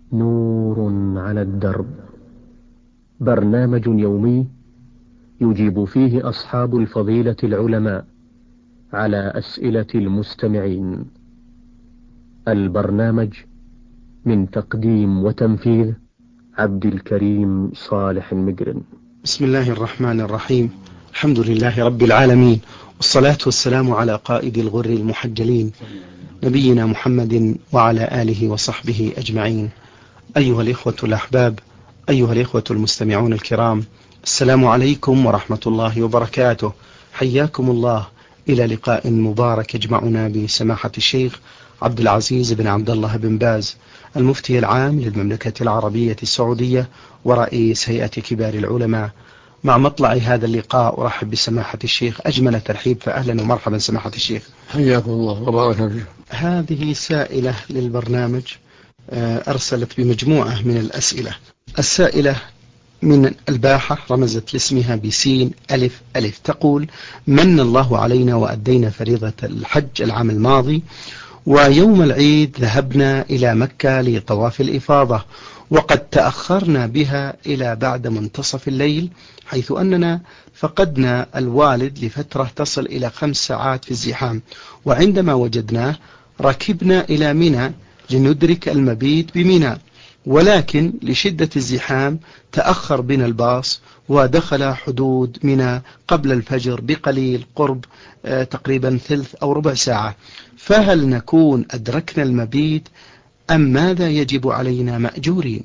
نور على الدرب، برنامج يومي يجيب فيه أصحاب الفضيلة العلماء على أسئلة المستمعين. البرنامج من تقديم وتنفيذ عبد الكريم صالح المقرن. بسم الله الرحمن الرحيم. الحمد لله رب العالمين، والصلاة والسلام على قائد الغر المحجلين نبينا محمد وعلى آله وصحبه أجمعين. أيها الإخوة الأحباب، أيها الإخوة المستمعون الكرام، السلام عليكم ورحمة الله وبركاته. حياكم الله إلى لقاء مبارك يجمعنا بسماحة الشيخ عبد العزيز بن عبد الله بن باز، المفتي العام للمملكة العربية السعودية ورئيس هيئة كبار العلماء. مع مطلع هذا اللقاء أرحب بسماحة الشيخ أجمل الترحيب، فأهلا ومرحبا سماحة الشيخ. حياكم الله وبارك فيك. هذه سائلة للبرنامج أرسلت بمجموعة من الأسئلة. السائلة من الباحة رمزت لاسمها بسين ألف ألف، تقول: من الله علينا وأدينا فريضة الحج العام الماضي، ويوم العيد ذهبنا إلى مكة لطواف الإفاضة، وقد تأخرنا بها إلى بعد منتصف الليل، حيث أننا فقدنا الوالد لفترة تصل إلى 5 ساعات في الزحام، وعندما وجدناه ركبنا إلى منى لندرك المبيت بمنى، ولكن لشدة الزحام تأخر بنا الباص ودخل حدود منى قبل الفجر بقليل، قرب تقريبا ثلث أو ربع ساعة، فهل نكون أدركنا المبيت أم ماذا يجب علينا مأجورين؟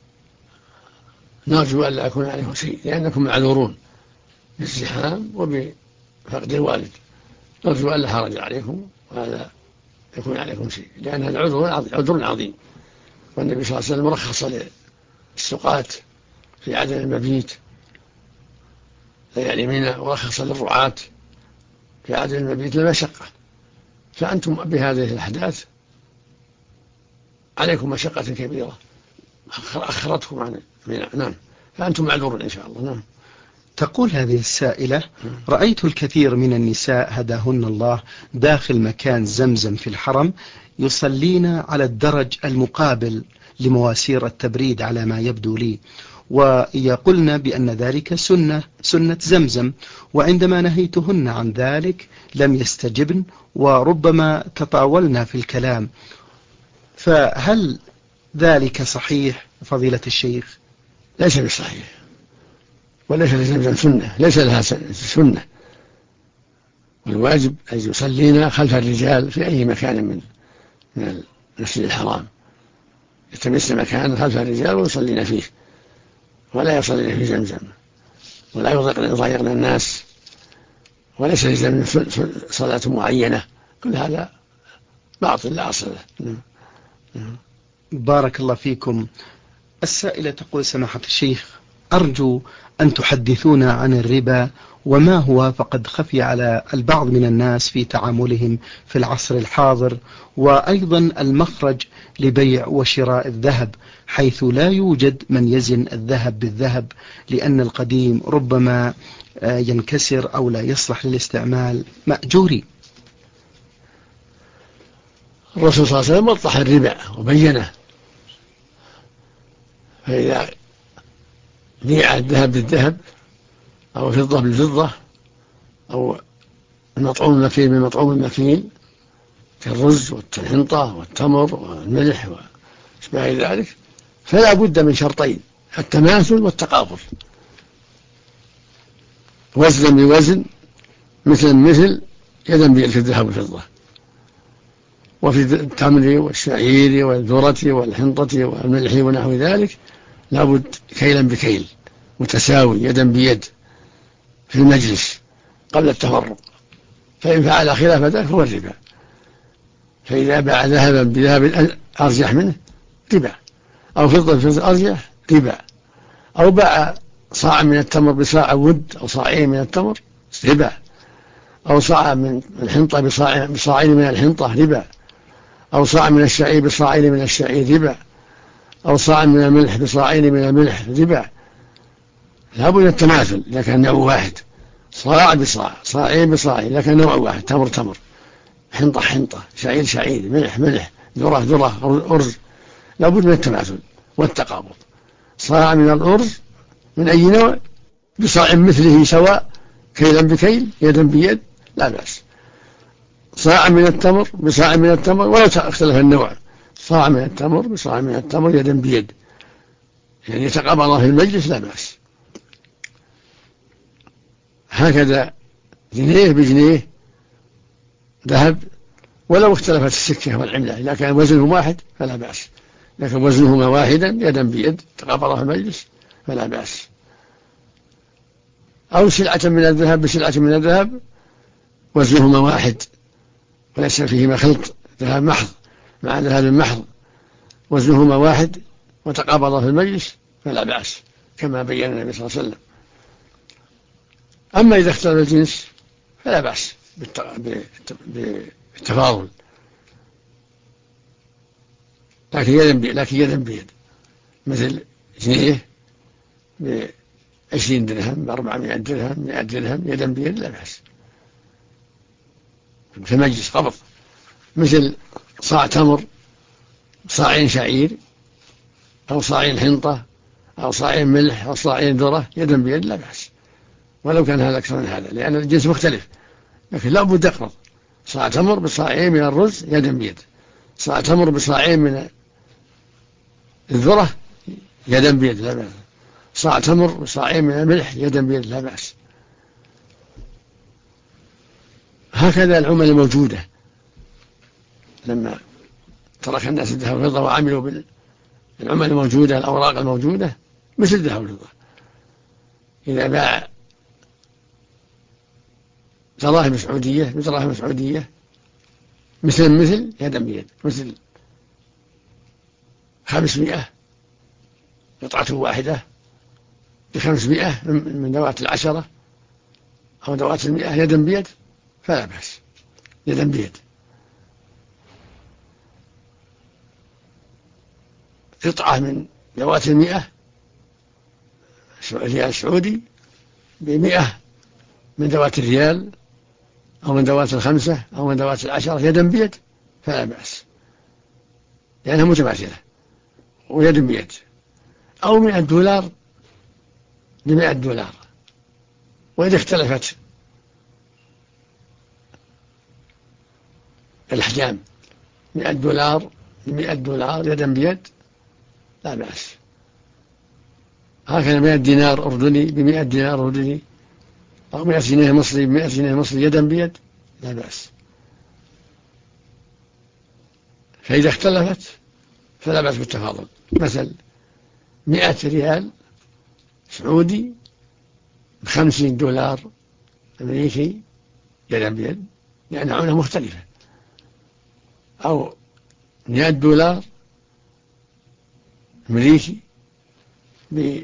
نرجو أن لا يكون عليكم شيء، لأنكم معذورون بالزحام وبفقد الوالد، نرجو أن لا حرج عليكم وهذا يكون عليكم شيء، لأن هذا عذر عظيم، والنبي صلى الله عليه وسلم رخص للسقاة في عدم المبيت ليالي منى، ورخص للرعاة في عدم المبيت للمشقة، فأنتم بهذه الأحداث عليكم مشقة كبيرة أخرتكم عن منى، نعم، فأنتم معذورون إن شاء الله. نعم. تقول هذه السائلة: رأيت الكثير من النساء هداهن الله داخل مكان زمزم في الحرم يصلين على الدرج المقابل لمواسير التبريد على ما يبدو لي، ويقولن بأن ذلك سنة زمزم، وعندما نهيتهن عن ذلك لم يستجبن وربما تطاولنا في الكلام، فهل ذلك صحيح فضيلة الشيخ؟ ليس بصحيح، وليس لزمزم سنة، ليس لها سنة، والواجب أن يصلينا خلف الرجال في أي مكان من المسجد الحرام، يتمس مكان خلف الرجال ويصلينا فيه، ولا يصلينا في زمزم، ولا يضايقنا الناس، وليس لزمزم صلاة معينة، كل هذا باطل لا أصل له. بارك الله فيكم. السائلة تقول: سماحة الشيخ، أرجو أن تحدثونا عن الربا وما هو، فقد خفي على البعض من الناس في تعاملهم في العصر الحاضر، وأيضا المخرج لبيع وشراء الذهب، حيث لا يوجد من يزن الذهب بالذهب، لأن القديم ربما ينكسر أو لا يصلح للاستعمال، مأجوري. الرسول صلى الله عليه وسلم وضح الربا وبينه، فإذا بيع الذهب بالذهب أو الفضة بالفضة أو المطعوم المكيل بالمطعوم المكيل كالرز والحنطة والتمر والملح واشباه ذلك، فلا بد من شرطين: التماثل والتقابل، وزنا بوزن، مثلا مثل، يدا بيد في الذهب والفضة. وفي التمر والشعير والذرة والحنطة والملح ونحو ذلك لابد كيلا بكيل متساوي، يدا بيد في المجلس قبل التفرق، فإن فعل خلاف ذلك هو الربا. فإذا باع ذهبا بذهب أرجح منه ربا، أو فضة بفضة أرجح ربا، أو باع صاع من التمر بصاع ود أو صاعين من التمر ربا، أو صاع من الحنطة بصاعين من الحنطة ربا، أو صاع من الشعير بصاعين من الشعير ربا، أو صاع من الملح بصاعين من الملح ربا. لا بد من التماثل إذا كان نوع واحد، صاع بصاع، صاعين بصاعين، إذا كان نوع واحد، تمر تمر، حنطة حنطة، شعير شعير، ملح ملح، ذرة ذرة، أرز. لابد من التماثل والتقابض. صاع من الأرز من أي نوع بصاع مثله سواء، كيلا بكيل يدا بيد لا بأس. صاع من التمر بصاع من التمر ولا اختلف النوع، صاع من التمر بصاع من التمر يدا بيد، يعني يتقابض في المجلس لا بأس. هكذا جنيه بجنيه ذهب، ولو اختلفت السكة والعملة، إذا كان وزنهم واحد فلا بأس، لكن وزنهما واحدا يدا بيد تقابضا في المجلس فلا بأس. أو سلعة من الذهب بسلعة من الذهب وزنهما واحد وليس فيهما خلط، ذهب محض مع ذهب محض وزنهما واحد وتقابضا في المجلس فلا بأس، كما بين النبي صلى الله عليه وسلم. أما إذا اختلف الجنس فلا بأس بالتفاضل، لكن يدا بيد، مثل جنيه ب20 درهم ب400 درهم 100 درهم يدا بيد لا بأس في مجلس قبض. مثل صاع تمر صاعين شعير أو صاعين حنطة أو صاعين ملح أو صاعين ذرة يدا بيد لا بأس، ولو كان هذا أكثر من هذا، لأن الجنس مختلف. لكن لا بد يقبض صاع تمر بصاعين من الرز يدا بيد، صاع تمر بصاعين من الذرة يدا بيد لا بأس، صاع تمر بصاعين من الملح يدا بيد لا بأس. هكذا العمل الموجودة لما ترك الناس الذهب والفضة وعملوا بالعمل الموجودة الأوراق الموجودة مثل الذهب والفضة، إذا باع دراهم سعودية بدراهم سعودية مثل يدا بيد، مثل 500 قطعة واحدة ب500 من ذوات 10 أو ذوات 100 يدا بيد فلا بأس يدا بيد. قطعة من ذوات 100 ريال سعودي ب100 من ذوات الريال أو من ذوات 5 أو من ذوات 10 يدا بيد فلا بأس، لأنها متماثلة ويد بيد. أو $100 ب$100، وإذا اختلفت الأحجام $100 ب$100 يدا بيد لا بأس. هكذا 100 دينار أردني ب100 دينار أردني أو 100 جنيه مصري ب100 جنيه مصري يدا بيد لا بأس. فإذا اختلفت فلا بأس بالتفاضل، مثل 100 ريال سعودي $50 أمريكي يدا بيد، يعني عملة مختلفة. أو $100 أمريكي ب100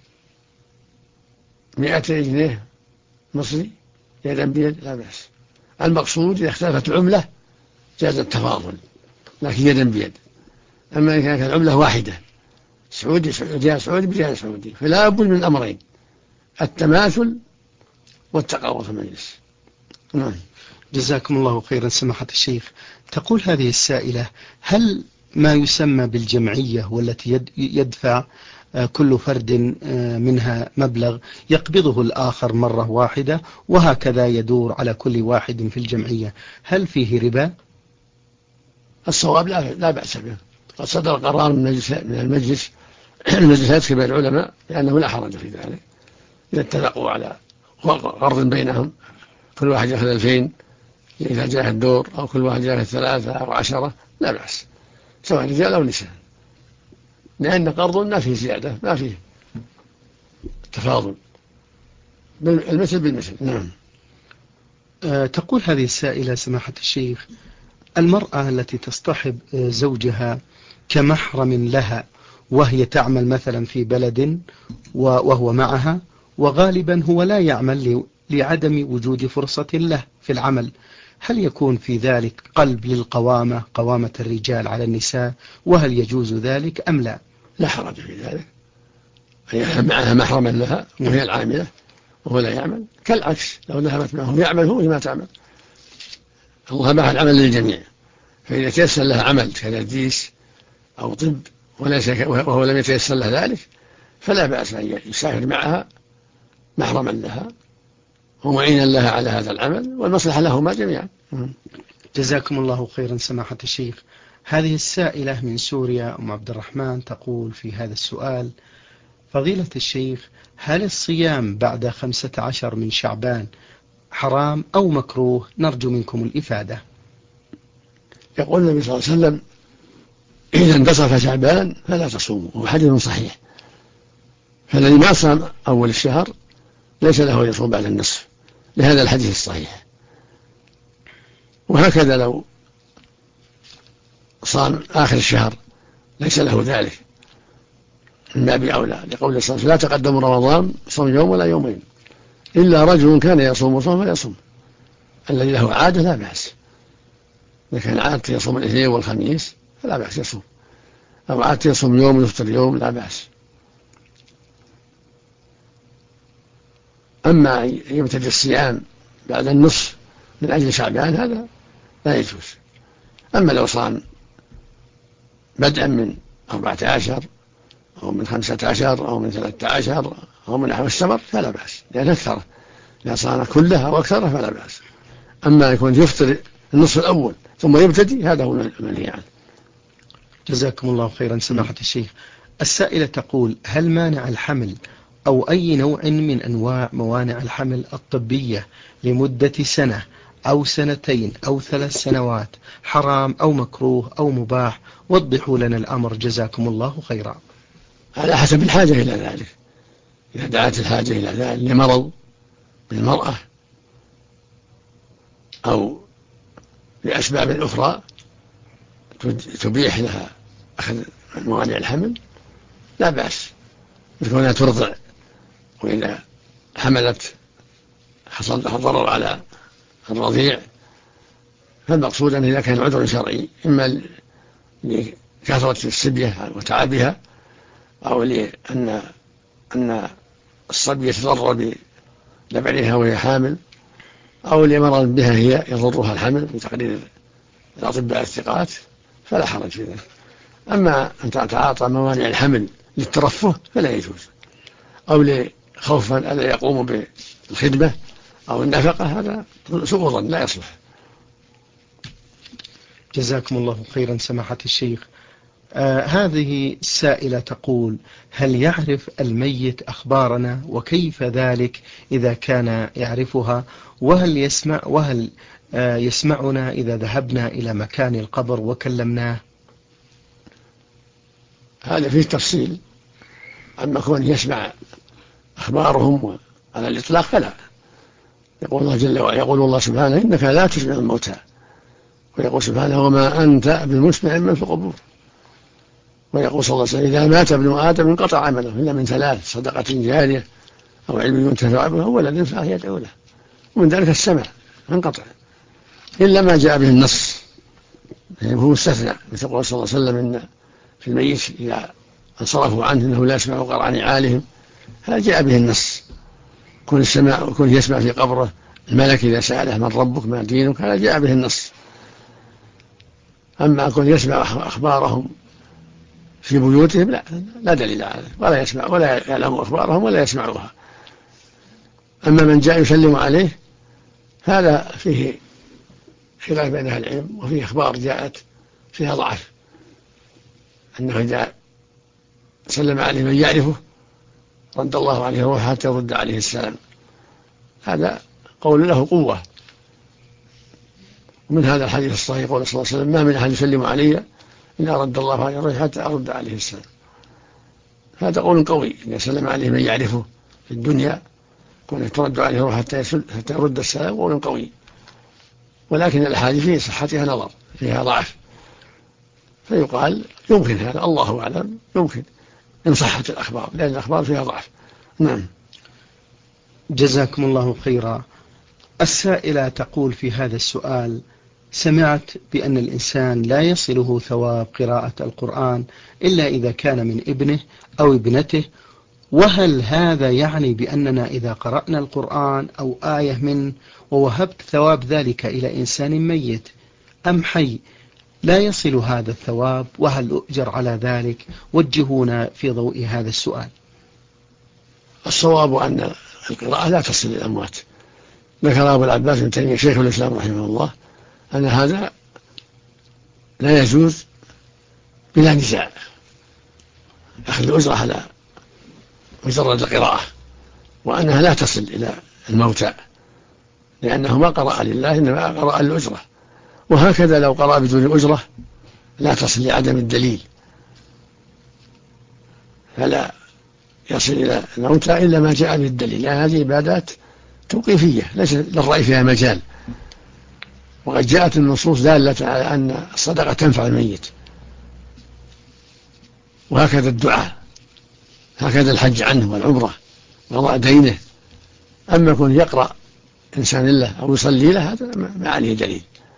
جنيه مصري يدا بيد لا بأس. المقصود إذا اختلفت العملة جاز التفاضل لكن يدا بيد. أما إذا كانت العملة واحدة سعودي ريال سعودي بريال سعودي فلا بد من الأمرين، التماثل والتقابض في المجلس. نعم. جزاكم الله خيرا سماحة الشيخ. تقول هذه السائلة: هل ما يسمى بالجمعية والتي يدفع كل فرد منها مبلغ يقبضه الآخر مرة واحدة وهكذا يدور على كل واحد في الجمعية، هل فيه ربا؟ الصواب لا بأس به، قد صدر قرار من المجلس المجلسات كبار العلماء لأنه لا حرج في ذلك، إذا اتفقوا على قرض بينهم كل واحد يأخذ 2000 إذا جاء الدور، أو كل واحد يأخذ 3 أو 10 لا بأس، سواء رجال أو نساء، لأن قرض ما فيه زيادة ما فيه تفاضل، المثل بالمثل. نعم. تقول هذه السائلة سماحة الشيخ: المرأة التي تصطحب زوجها كمحرم لها وهي تعمل مثلا في بلد وهو معها، وغالبا هو لا يعمل لعدم وجود فرصة له في العمل، هل يكون في ذلك قلب للقوامة، قوامة الرجال على النساء، وهل يجوز ذلك أم لا؟ لا حرج في ذلك، هي معها محرما لها وهي العاملة وهو لا يعمل، كالعكس لو ذهبت معه يعمل هو ما تعمل، الله باح العمل للجميع، فإذا تيسر لها عمل كتدريس أو طب وهو لم يتيسر له ذلك فلا بأس أن يسافر معها محرما لها ومعينا لها على هذا العمل، والمصلحة لهما جميعا. جزاكم الله خيرا سماحة الشيخ. هذه السائلة من سوريا أم عبد الرحمن تقول في هذا السؤال: فضيلة الشيخ، هل الصيام بعد 15 من شعبان حرام أو مكروه؟ نرجو منكم الإفادة. يقول النبي صلى الله عليه وسلم: إذا انتصف شعبان فلا تصوموا، وهو حديث صحيح. فالذي ما صام أول الشهر ليس له يصوم بعد النصف لهذا الحديث الصحيح. وهكذا لو صام آخر الشهر ليس له ذلك من باب أولى، لقول صلى الله عليه وسلم: لا تقدموا رمضان صوم يوم ولا يومين إلا رجل كان يصوم صوم فيصوم. الذي له عادة لا بأس، إذا كان عادة يصوم الاثنين والخميس فلا بأس يصوم، أو عادة يصوم يوم ويفطر يوم لا بأس. أما يبتدئ الصيام بعد النصف من أجل شعبان هذا لا يجوز. أما لو صام بدءا من 14 أو من 15 أو من 13 أو من نحو السمر فلا بأس، لأن أكثره إذا صام كلها أو أكثره فلا بأس. أما يكون يفطر النصف الأول ثم يبتدي هذا هو المنهي عنه. جزاكم الله خيرا سماحة الشيخ. السائلة تقول: هل مانع الحمل أو أي نوع من أنواع موانع الحمل الطبية لمدة سنة أو سنتين أو 3 سنوات حرام أو مكروه أو مباح؟ وضحوا لنا الأمر جزاكم الله خيرا. على حسب الحاجة إلى ذلك، إذا دعت الحاجة إلى ذلك لمرض بالمرأة أو لأسباب أخرى تبيح لها أخذ موانع الحمل لا بأس، مثل أنها ترضع وإذا حملت حصل لها ضرر على الرضيع، فالمقصود أنه إذا كان عذر شرعي إما لكثرة السبية وتعبها أو لأن الصبي يتضرر بلبنها وهي حامل أو لمرض بها هي يضرها الحمل بتقرير الأطباء الثقات فلا حرج في ذلك. أما أن تتعاطى موانع الحمل للترفه فلا يجوز، أو لخوف أن لا يقوم بالخدمة أو النفقة هذا سوء ظن لا يصلح. جزاكم الله خيرا سماحة الشيخ. هذه السائلة تقول: هل يعرف الميت أخبارنا، وكيف ذلك إذا كان يعرفها، وهل يسمعنا إذا ذهبنا إلى مكان القبر وكلمناه؟ هذا فيه تفصيل. أما كون يسمع أخبارهم على الإطلاق فلا. يقول الله جل وعلا، يقول الله سبحانه: إنك لا تسمع الموتى، ويقول سبحانه: وما أنت بمسمع من في القبور. ويقول صلى الله عليه وسلم: إذا مات ابن آدم انقطع عمله إلا من 3: صدقة جارية أو علم ينتفع به أو ولد صالح يدعو له. ومن ذلك السمع انقطع إلا ما جاء به النص، يعني هو مستثنى، مثل قول صلى الله عليه وسلم: إن في الميت إذا انصرفوا عنه إنه لا يسمع قرع نعالهم. هذا جاء به النص. كن السماع وكن يسمع في قبره الملك إذا سأله: من ربك ما دينك؟ هذا جاء به النص. أما كن يسمع أخبارهم في بيوتهم لا دليل عليه، ولا يسمع ولا يعلم أخبارهم ولا يسمعوها. أما من جاء يسلم عليه هذا فيه خلاف بين أهل العلم، وفيه أخبار جاءت فيها ضعف، أنه إذا سلم عليه من يعرفه رد الله عليه روحه حتى يرد عليه السلام. هذا قول له قوة. ومن هذا الحديث الصحيح قول صلى الله عليه وسلم: ما من أحد يسلم علي إلا رد الله عليه روحه حتى أرد عليه السلام. هذا قول قوي. إذا سلم عليه من يعرفه في الدنيا كون ترد عليه روحه حتى يرد السلام قول قوي. ولكن الأحاديث في صحتها نظر، فيها ضعف، فيقال يمكن هذا، الله أعلم، يمكن إن صحت الأخبار، لأن الأخبار فيها ضعف. نعم. جزاكم الله خيرا. السائلة تقول في هذا السؤال: سمعت بأن الإنسان لا يصله ثواب قراءة القرآن إلا إذا كان من ابنه أو ابنته، وهل هذا يعني بأننا إذا قرأنا القرآن أو آية منه ووهبت ثواب ذلك إلى إنسان ميت أم حي لا يصل هذا الثواب، وهل أؤجر على ذلك؟ وجهونا في ضوء هذا السؤال. الصواب أن القراءة لا تصل للأموات. ذكر أبو العباس بن تيمية شيخ الإسلام رحمه الله أن هذا لا يجوز بلا نزاع، أخذ الأجرة على مجرد القراءة، وأنها لا تصل إلى الموتى لأنه ما قرأ لله إنما قرأ الأجرة. وهكذا لو قرأ بدون أجرة لا تصل لعدم الدليل، فلا يصل إلى الموتى إلا ما جاء بالدليل، لأن هذه عبادات توقيفية ليس للرأي فيها مجال. وقد جاءت النصوص دالة على أن الصدقة تنفع الميت، وهكذا الدعاء، هكذا الحج عنه والعمرة وقضاء دينه. أما يكون يقرأ إنسان له أو يصلي له هذا ما عليه دليل،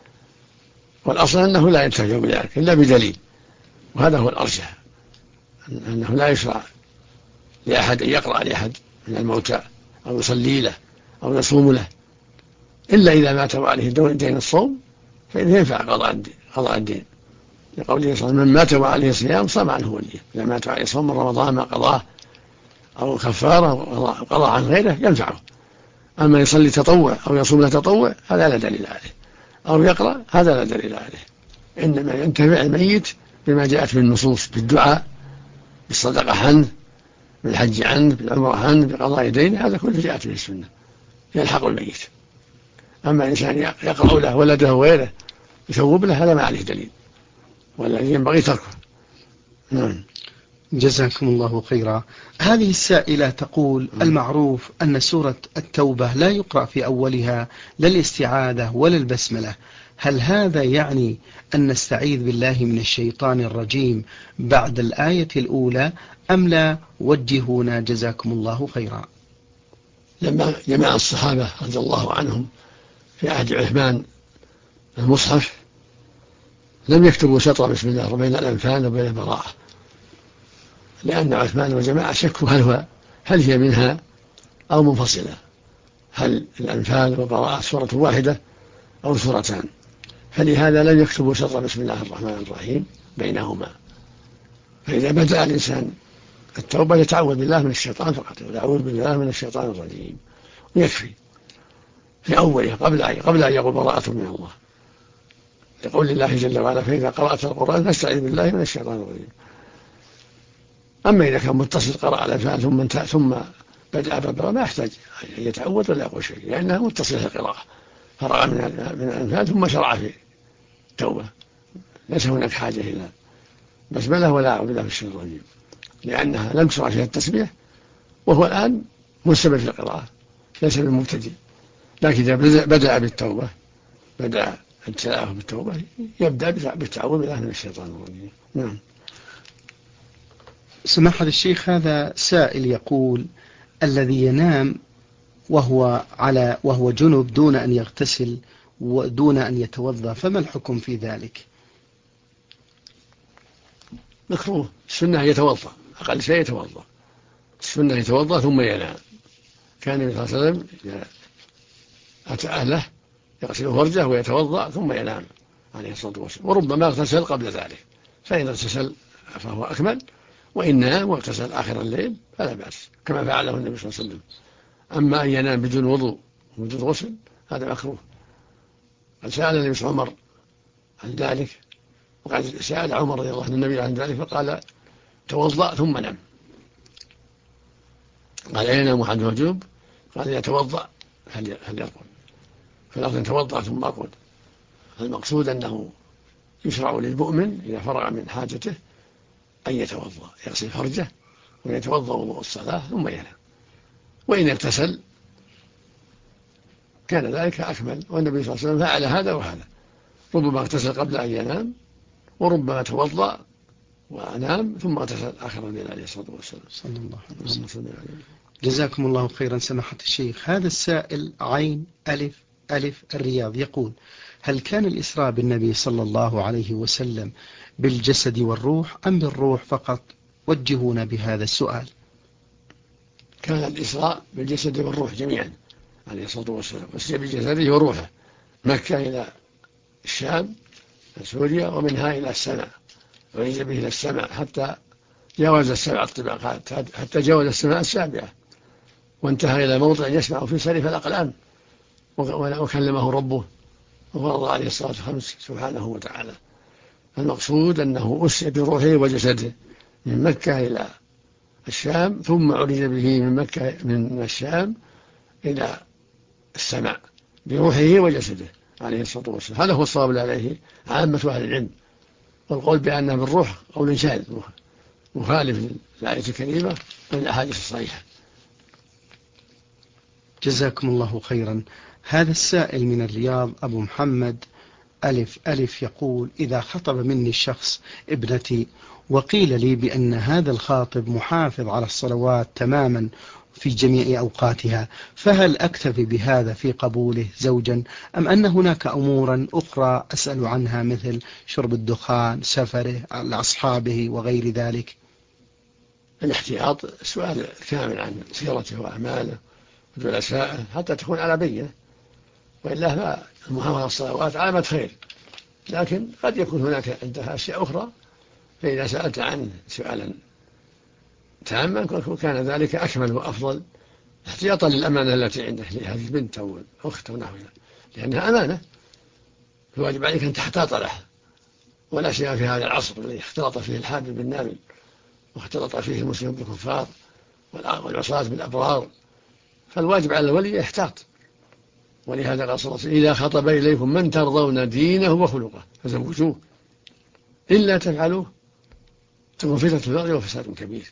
والأصل أنه لا ينتفع بذلك إلا بدليل، وهذا هو الأرجح، أنه لا يشرع لأحد أن يقرأ لأحد من الموتى أو يصلي له أو يصوم له، إلا إذا مات وعليه دين الصوم فإنه ينفع قضاء الدين، لقوله صلى الله عليه وسلم من مات وعليه صيام صام عنه وليه. إذا مات وعليه صوم من رمضان ما قضاه أو كفارة أو قضاء عن غيره ينفعه. أما يصلي تطوع أو يصوم له تطوع هذا لا دليل عليه، أو يقرأ هذا لا دليل عليه. إنما ينتفع الميت بما جاءت من النصوص، بالدعاء، بالصدقة عنه، بالحج عنه، بالعمرة عنه، بقضاء دينه، هذا كله جاءت به السنة يلحق الميت. أما إنسان يقرأ له ولده وغيره يثوب له هذا ما عليه دليل، والذي ينبغي تركه. نعم. جزاكم الله خيرا. هذه السائلة تقول: المعروف أن سورة التوبة لا يقرأ في أولها لا الاستعاذة ولا البسملة، هل هذا يعني أن نستعيذ بالله من الشيطان الرجيم بعد الآية الأولى أم لا؟ وجهونا جزاكم الله خيرا. لما جمع الصحابة رضي الله عنهم في عهد عثمان المصحف لم يكتبوا سطر بسم الله بين الأنفال وبين البراءة، لأن عثمان وجماعة شكوا هل هي منها أو منفصلة، هل الأنفال وبراءة سورة واحدة أو سورتان، فلهذا لم يكتبوا سطر بسم الله الرحمن الرحيم بينهما. فإذا بدأ الإنسان التوبة يتعوذ بالله من الشيطان فقط، يعوذ بالله من الشيطان الرجيم ويكفي في أوله قبل أن يقول براءة من الله، يقول لله جل وعلا فإذا قرأت القرآن فاستعذ بالله من الشيطان الرجيم. أما إذا كان متصل قرأ على الأنفال ثم بدأ بالبراءة ما يحتاج أن يتعوذ ولا يقول شيء، لأنها متصلة القراءة، فرغ من الأنفال ثم شرع في التوبة، ليس هناك حاجة إلى بسملة ولا أعوذ بالله من الشيطان الرجيم، لأنها لم تشرع فيها التسبيح، وهو الآن مستمر في القراءة ليس بالمبتدئ. لكن إذا بدأ بالتوبة، بدأ التلاوة بالتوبة، يبدأ بالتعوذ بالله من الشيطان الرجيم. نعم. سماحة الشيخ، هذا سائل يقول: الذي ينام وهو جنب دون أن يغتسل ودون أن يتوضأ، فما الحكم في ذلك؟ مكروه. السنة يتوضأ، أقل شيء يتوضأ، السنة يتوضأ ثم ينام. كان النبي صلى الله عليه وسلم أتى أهله يغسل فرجه ويتوضأ ثم ينام عليه الصلاة والسلام، وربما اغتسل قبل ذلك، فإن اغتسل فهو أكمل، وإن نام واغتسل آخر الليل فلا بأس كما فعله النبي صلى الله عليه وسلم. أما أن ينام بدون وضوء وبدون غسل هذا مكروه. قد سأل النبي عمر عن ذلك، وقد سأل عمر رضي الله عنه النبي عن ذلك فقال توضأ ثم نم. قال ينام أحد وجوب؟ قال يتوضأ هل يرقد؟ فالأفضل يتوضأ ثم يرقد. المقصود أنه يشرع للمؤمن إذا فرغ من حاجته أن يتوضأ، يغسل فرجه ويتوضأ وضوء الصلاة ثم ينام، وإن اغتسل كان ذلك أكمل. والنبي صلى الله عليه وسلم فعل هذا وهذا، ربما اغتسل قبل أن ينام، وربما توضأ ونام ثم اغتسل آخر الليل عليه الصلاة والسلام. صلى الله عليه وسلم. جزاكم الله خيرا سماحة الشيخ. هذا السائل عين ألف ألف الرياض يقول: هل كان الإسراء بالنبي صلى الله عليه وسلم بالجسد والروح أم بالروح فقط؟ وجهونا بهذا السؤال. كان الإسراء بالجسد والروح جميعا عليه الصلاة والسلام، وسجى بجسده وروحه، مكة إلى الشام سوريا ومنها إلى السماء، عرج به إلى السماء حتى جاوز السبع الطبقات، حتى جاوز السماء السابعة وانتهى إلى موضع يسمع فيه صريف الأقلام، وكلمه ربه وفرض عليه الصلاة الخمس سبحانه وتعالى. المقصود أنه أسري بروحه وجسده من مكة إلى الشام، ثم عرج به من الشام إلى السماء بروحه وجسده عليه الصلاة والسلام. هذا هو الصواب عليه عامة أهل العلم، والقول بأنه بالروح قول شاذ مخالف للآية الكريمة والأحاديث الصحيحة. جزاكم الله خيرا. هذا السائل من الرياض أبو محمد ألف يقول: إذا خطب مني الشخص ابنتي وقيل لي بأن هذا الخاطب محافظ على الصلوات تماما في جميع أوقاتها، فهل أكتفي بهذا في قبوله زوجا، أم أن هناك أمورا أخرى أسأل عنها مثل شرب الدخان، سفره، لأصحابه وغير ذلك؟ الاحتياط السؤال كامل عن سيرته وأعماله وجلسائه حتى تكون على بينة، وإلا فالمحافظة على الصلوات علامة خير، لكن قد يكون هناك عندها أشياء أخرى، فإذا سألت عنه سؤالا تاما كان ذلك أكمل وأفضل احتياطا للأمانة التي عنده لهذه البنت أو الأخت أو نحوها، لأنها أمانة الواجب عليك أن تحتاط لها. ولا شيء في هذا العصر الذي اختلط فيه الحابل بالنابل واختلط فيه المسلم بالكفار والعصاة بالأبرار، فالواجب على الولي يحتاط. ولهذا قال صلى الله عليه وسلم: إذا خطب إليكم من ترضون دينه وخلقه فزوجوه، إلا تفعلوه تكون فتنة في الأرض وفساد كبير.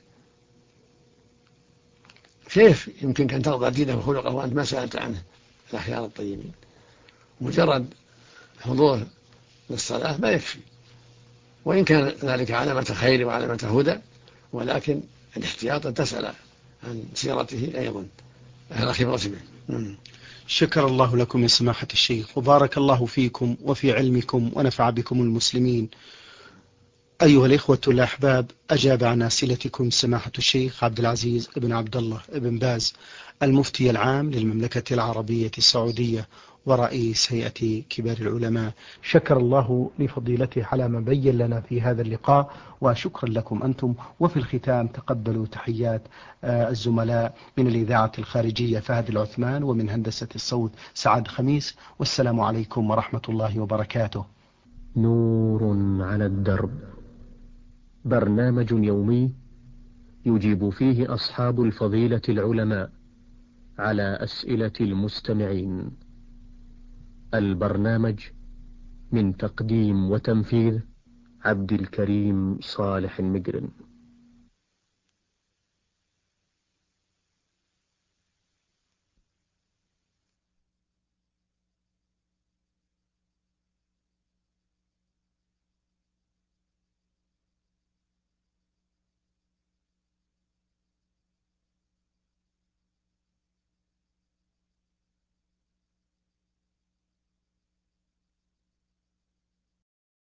كيف يمكنك أن ترضى دينه وخلقه وأنت ما سألت عنه الأخيار الطيبين؟ مجرد حضور للصلاة ما يكفي، وإن كان ذلك علامة خير وعلامة هدى، ولكن الاحتياط أن تسأل عن سيرته أيضا على خبرة به. شكر الله لكم يا سماحة الشيخ، وبارك الله فيكم وفي علمكم ونفع بكم المسلمين. أيها الإخوة الأحباب، أجاب عن أسئلتكم سماحة الشيخ عبد العزيز بن عبد الله بن باز، المفتي العام للمملكة العربية السعودية ورئيس هيئة كبار العلماء. شكر الله لفضيلته على ما بين لنا في هذا اللقاء، وشكرا لكم أنتم. وفي الختام تقبلوا تحيات الزملاء من الإذاعة الخارجية فهد العثمان، ومن هندسة الصوت سعد خميس، والسلام عليكم ورحمة الله وبركاته. نور على الدرب، برنامج يومي يجيب فيه أصحاب الفضيلة العلماء على أسئلة المستمعين. البرنامج من تقديم وتنفيذ عبد الكريم صالح المجرم.